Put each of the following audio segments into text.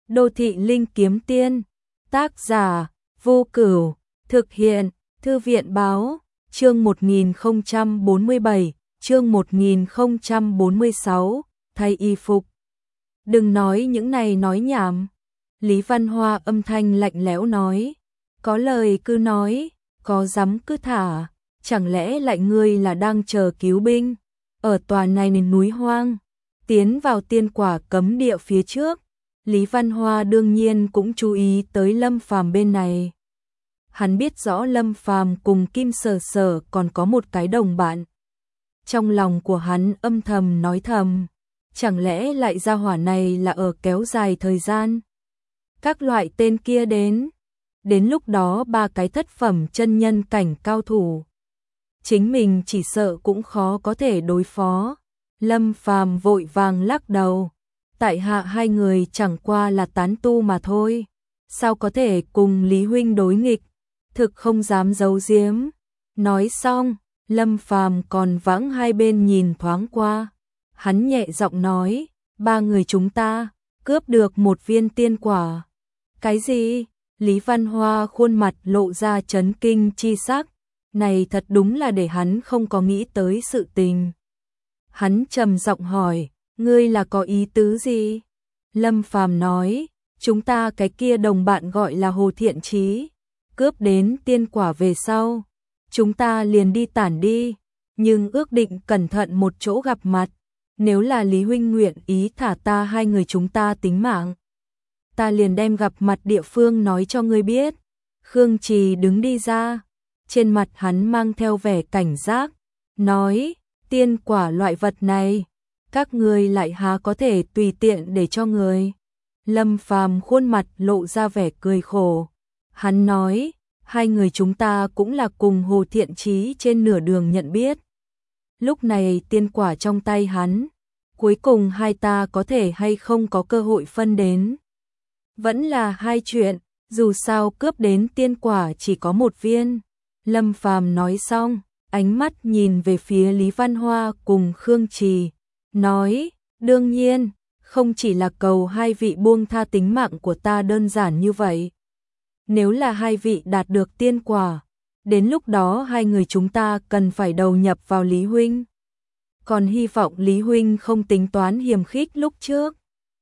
Đô thị linh kiếm tiên, tác giả, Vô Cửu, thực hiện, Thư viện báo, chương 1047, chương 1046, thay y phục. Đừng nói những này nói nhảm. Lý Văn Hoa âm thanh lạnh lẽo nói, có lời cứ nói, có dám cứ thả, chẳng lẽ lại ngươi là đang chờ cứu binh, ở tòa này núi hoang, tiến vào tiên quả cấm địa phía trước. Lý Văn Hoa đương nhiên cũng chú ý tới Lâm Phàm bên này. Hắn biết rõ Lâm Phàm cùng Kim Sở Sở còn có một cái đồng bạn. Trong lòng của hắn âm thầm nói thầm, chẳng lẽ lại gia hỏa này là ở kéo dài thời gian. Các loại tên kia đến lúc đó ba cái thất phẩm chân nhân cảnh cao thủ, chính mình chỉ sợ cũng khó có thể đối phó. Lâm Phàm vội vàng lắc đầu, tại hạ hai người chẳng qua là tán tu mà thôi, sao có thể cùng Lý huynh đối nghịch, thực không dám giấu giếm. Nói xong, Lâm Phàm còn vãng hai bên nhìn thoáng qua, hắn nhẹ giọng nói, ba người chúng ta cướp được một viên tiên quả. Cái gì? Lý Văn Hoa khuôn mặt lộ ra chấn kinh chi sắc, này thật đúng là để hắn không có nghĩ tới sự tình. Hắn trầm giọng hỏi, ngươi là có ý tứ gì? Lâm Phàm nói, chúng ta cái kia đồng bạn gọi là Hồ Thiện Chí, cướp đến tiên quả về sau, chúng ta liền đi tản đi, nhưng ước định cẩn thận một chỗ gặp mặt, nếu là Lý huynh nguyện ý thả ta hai người chúng ta tính mạng, ta liền đem gặp mặt địa phương nói cho ngươi biết. Khương Trì đứng đi ra, trên mặt hắn mang theo vẻ cảnh giác, nói, tiên quả loại vật này, các ngươi lại há có thể tùy tiện để cho người. Lâm Phàm khuôn mặt lộ ra vẻ cười khổ, hắn nói, hai người chúng ta cũng là cùng Hồ Thiện Chí trên nửa đường nhận biết. Lúc này tiên quả trong tay hắn, cuối cùng hai ta có thể hay không có cơ hội phân đến, vẫn là hai chuyện, dù sao cướp đến tiên quả chỉ có một viên. Lâm Phàm nói xong, ánh mắt nhìn về phía Lý Văn Hoa cùng Khương Trì, nói, đương nhiên, không chỉ là cầu hai vị buông tha tính mạng của ta đơn giản như vậy. Nếu là hai vị đạt được tiên quả, đến lúc đó hai người chúng ta cần phải đầu nhập vào Lý huynh. Còn hy vọng Lý huynh không tính toán hiềm khích lúc trước.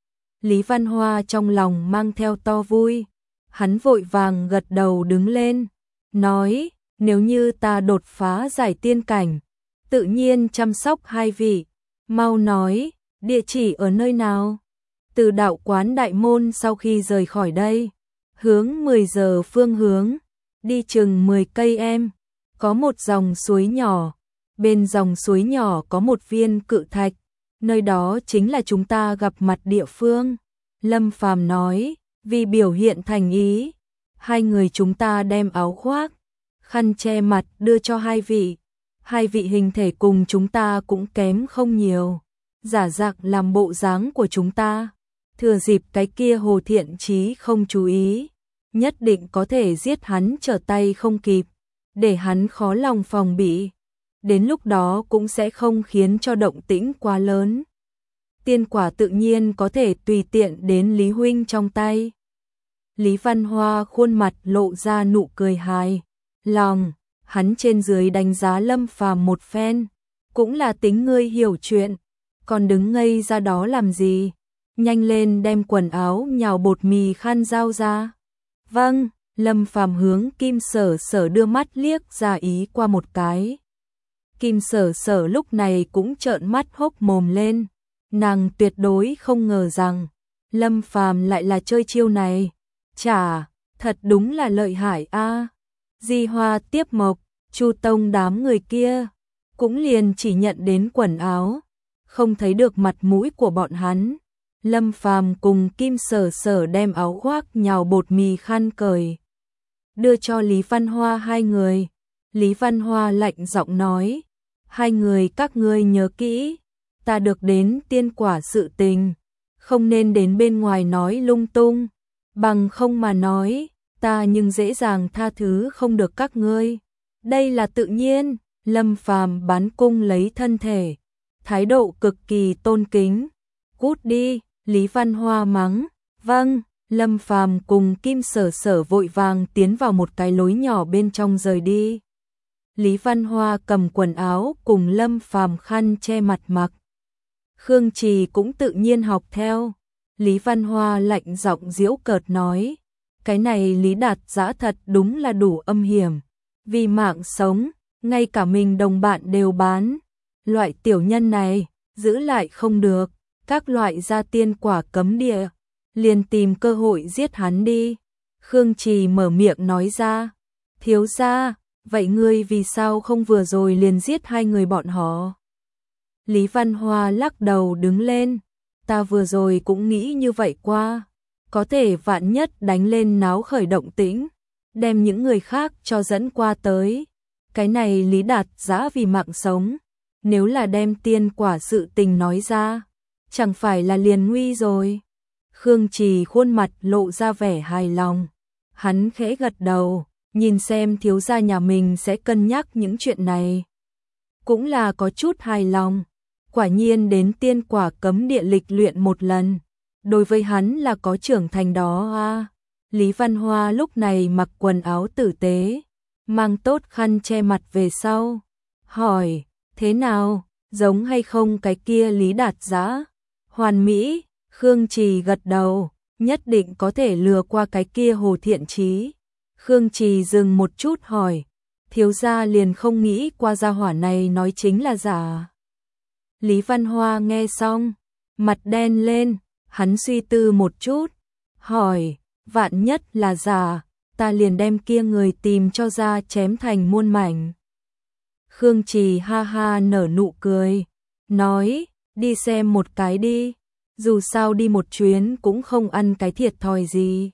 Lý Văn Hoa trong lòng mang theo to vui, hắn vội vàng gật đầu đứng lên, nói, nếu như ta đột phá giải tiên cảnh, tự nhiên chăm sóc hai vị, mau nói, địa chỉ ở nơi nào? Từ đạo quán đại môn sau khi rời khỏi đây, hướng 10 giờ phương hướng, đi chừng 10 cây em, có một dòng suối nhỏ, bên dòng suối nhỏ có một viên cự thạch, nơi đó chính là chúng ta gặp mặt địa phương. Lâm Phàm nói, vì biểu hiện thành ý, hai người chúng ta đem áo khoác, khăn che mặt đưa cho hai vị. Hai vị hình thể cùng chúng ta cũng kém không nhiều, giả dạng làm bộ dáng của chúng ta, thừa dịp cái kia Hồ Thiện Chí không chú ý, nhất định có thể giết hắn trở tay không kịp, để hắn khó lòng phòng bị. Đến lúc đó cũng sẽ không khiến cho động tĩnh quá lớn. Tiên quả tự nhiên có thể tùy tiện đến Lý huynh trong tay. Lý Văn Hoa khuôn mặt lộ ra nụ cười hài lòng, hắn trên dưới đánh giá Lâm Phàm một phen, cũng là tính ngươi hiểu chuyện, còn đứng ngây ra đó làm gì, nhanh lên đem quần áo nhào bột mì khăn dao ra. Vâng. Lâm Phàm hướng Kim Sở Sở đưa mắt liếc ra ý qua một cái. Kim Sở Sở lúc này cũng trợn mắt hốc mồm lên, nàng tuyệt đối không ngờ rằng Lâm Phàm lại là chơi chiêu này, chả, thật đúng là lợi hại a. Di Hoa Tiếp Mộc, Chu Tông đám người kia cũng liền chỉ nhận đến quần áo, không thấy được mặt mũi của bọn hắn. Lâm Phàm cùng Kim Sở Sở đem áo khoác nhào bột mì khăn cởi, đưa cho Lý Văn Hoa hai người. Lý Văn Hoa lạnh giọng nói, hai người các ngươi nhớ kỹ, ta được đến tiên quả sự tình, không nên đến bên ngoài nói lung tung, bằng không mà nói, ta nhưng dễ dàng tha thứ không được các ngươi. Đây là tự nhiên. Lâm Phàm bán cung lấy thân thể, thái độ cực kỳ tôn kính. Cút đi. Lý Văn Hoa mắng, vâng. Lâm Phàm cùng Kim Sở Sở vội vàng tiến vào một cái lối nhỏ bên trong rời đi. Lý Văn Hoa cầm quần áo cùng Lâm Phàm khăn che mặt mặc. Khương Trì cũng tự nhiên học theo. Lý Văn Hoa lạnh giọng giễu cợt nói, cái này Lý Đạt Dã thật đúng là đủ âm hiểm. Vì mạng sống, ngay cả mình đồng bạn đều bán. Loại tiểu nhân này, giữ lại không được. Các loại gia tiên quả cấm địa, liền tìm cơ hội giết hắn đi. Khương Trì mở miệng nói ra, thiếu gia, vậy ngươi vì sao không vừa rồi liền giết hai người bọn họ? Lý Văn Hoa lắc đầu đứng lên, ta vừa rồi cũng nghĩ như vậy qua, có thể vạn nhất đánh lên náo khởi động tĩnh, đem những người khác cho dẫn qua tới. Cái này Lý Đạt Dã vì mạng sống, nếu là đem tiên quả sự tình nói ra, chẳng phải là liền nguy rồi. Khương Trì khuôn mặt lộ ra vẻ hài lòng, hắn khẽ gật đầu, nhìn xem thiếu gia nhà mình sẽ cân nhắc những chuyện này. Cũng là có chút hài lòng, quả nhiên đến tiên quả cấm địa lịch luyện một lần, đối với hắn là có trưởng thành đó à. Lý Văn Hoa lúc này mặc quần áo tử tế, mang tốt khăn che mặt về sau, hỏi, thế nào, giống hay không cái kia Lý Đạt Dã? Hoàn mỹ. Khương Trì gật đầu, nhất định có thể lừa qua cái kia Hồ Thiện Chí. Khương Trì dừng một chút hỏi, thiếu gia liền không nghĩ qua gia hỏa này nói chính là giả? Lý Văn Hoa nghe xong, mặt đen lên, hắn suy tư một chút, hỏi, vạn nhất là giả, ta liền đem kia người tìm cho ra chém thành muôn mảnh. Khương Trì ha ha nở nụ cười, nói, đi xem một cái đi. Dù sao đi một chuyến cũng không ăn cái thiệt thòi gì.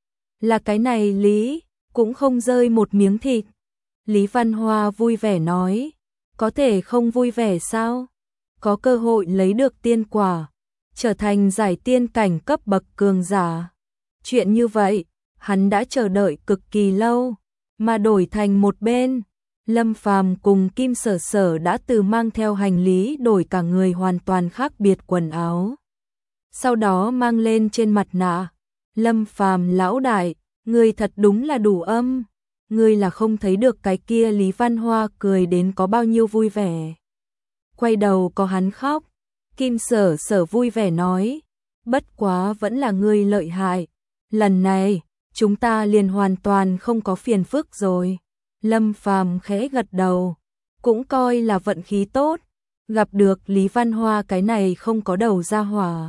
Là cái này Lý, cũng không rơi một miếng thịt. Lý Văn Hoa vui vẻ nói, có thể không vui vẻ sao? Có cơ hội lấy được tiên quả, trở thành giải tiên cảnh cấp bậc cường giả. Chuyện như vậy, hắn đã chờ đợi cực kỳ lâu, mà đổi thành một bên. Lâm Phàm cùng Kim Sở Sở đã từ mang theo hành lý đổi cả người hoàn toàn khác biệt quần áo. Sau đó mang lên trên mặt nạ. Lâm Phàm lão đại, ngươi thật đúng là đủ âm. Ngươi là không thấy được cái kia Lý Văn Hoa cười đến có bao nhiêu vui vẻ. Quay đầu có hắn khóc. Kim Sở Sở vui vẻ nói, bất quá vẫn là ngươi lợi hại. Lần này, chúng ta liền hoàn toàn không có phiền phức rồi. Lâm Phàm khẽ gật đầu, cũng coi là vận khí tốt, gặp được Lý Văn Hoa cái này không có đầu ra hỏa.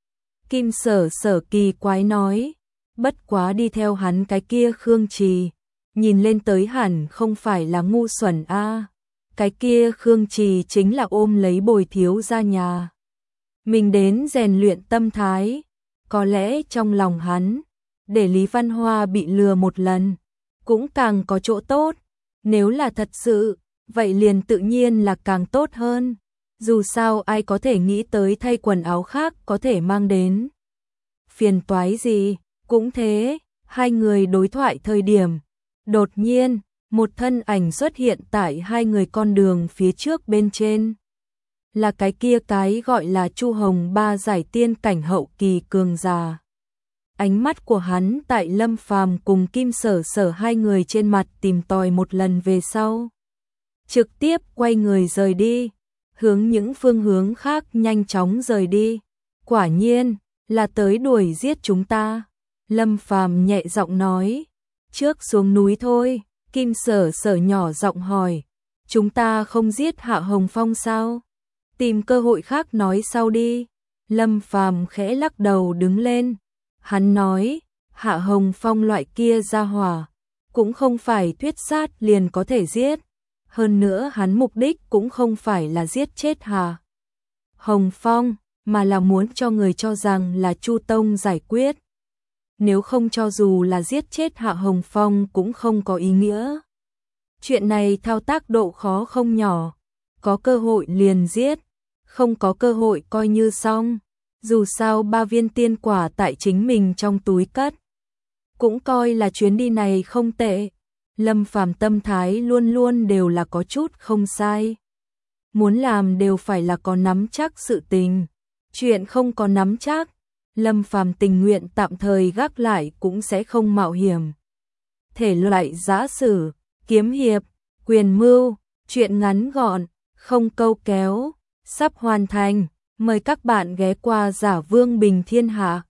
Kim Sở Sở kỳ quái nói, bất quá đi theo hắn cái kia Khương Trì, nhìn lên tới hẳn không phải là ngu xuẩn a. Cái kia Khương Trì chính là ôm lấy Bồi thiếu gia nhà mình đến rèn luyện tâm thái, có lẽ trong lòng hắn, để Lý Văn Hoa bị lừa một lần, cũng càng có chỗ tốt, nếu là thật sự, vậy liền tự nhiên là càng tốt hơn. Dù sao ai có thể nghĩ tới thay quần áo khác có thể mang đến phiền toái gì, cũng thế, hai người đối thoại thời điểm. Đột nhiên, một thân ảnh xuất hiện tại hai người con đường phía trước bên trên. Là cái kia cái gọi là Chu Hồng Ba giải tiên cảnh hậu kỳ cường giả. Ánh mắt của hắn tại Lâm Phàm cùng Kim Sở Sở hai người trên mặt tìm tòi một lần về sau. Trực tiếp quay người rời đi, hướng những phương hướng khác nhanh chóng rời đi. Quả nhiên, là tới đuổi giết chúng ta. Lâm Phàm nhẹ giọng nói, trước xuống núi thôi. Kim Sở Sở nhỏ giọng hỏi, chúng ta không giết Hạ Hồng Phong sao? Tìm cơ hội khác nói sau đi. Lâm Phàm khẽ lắc đầu đứng lên. Hắn nói, Hạ Hồng Phong loại kia ra hỏa, cũng không phải thuyết sát liền có thể giết. Hơn nữa hắn mục đích cũng không phải là giết chết Hạ Hồng Phong, mà là muốn cho người cho rằng là Chu Tông giải quyết. Nếu không cho dù là giết chết Hạ Hồng Phong cũng không có ý nghĩa. Chuyện này thao tác độ khó không nhỏ, có cơ hội liền giết, không có cơ hội coi như xong. Dù sao 3 viên tiên quả tại chính mình trong túi cất, cũng coi là chuyến đi này không tệ. Lâm Phàm tâm thái luôn luôn đều là có chút không sai. Muốn làm đều phải là có nắm chắc sự tình. Chuyện không có nắm chắc, Lâm Phàm tình nguyện tạm thời gác lại cũng sẽ không mạo hiểm. Thể loại giã sử, kiếm hiệp, quyền mưu, truyện ngắn gọn, không câu kéo, sắp hoàn thành. Mời các bạn ghé qua Giả Vương Bình Thiên Hạ.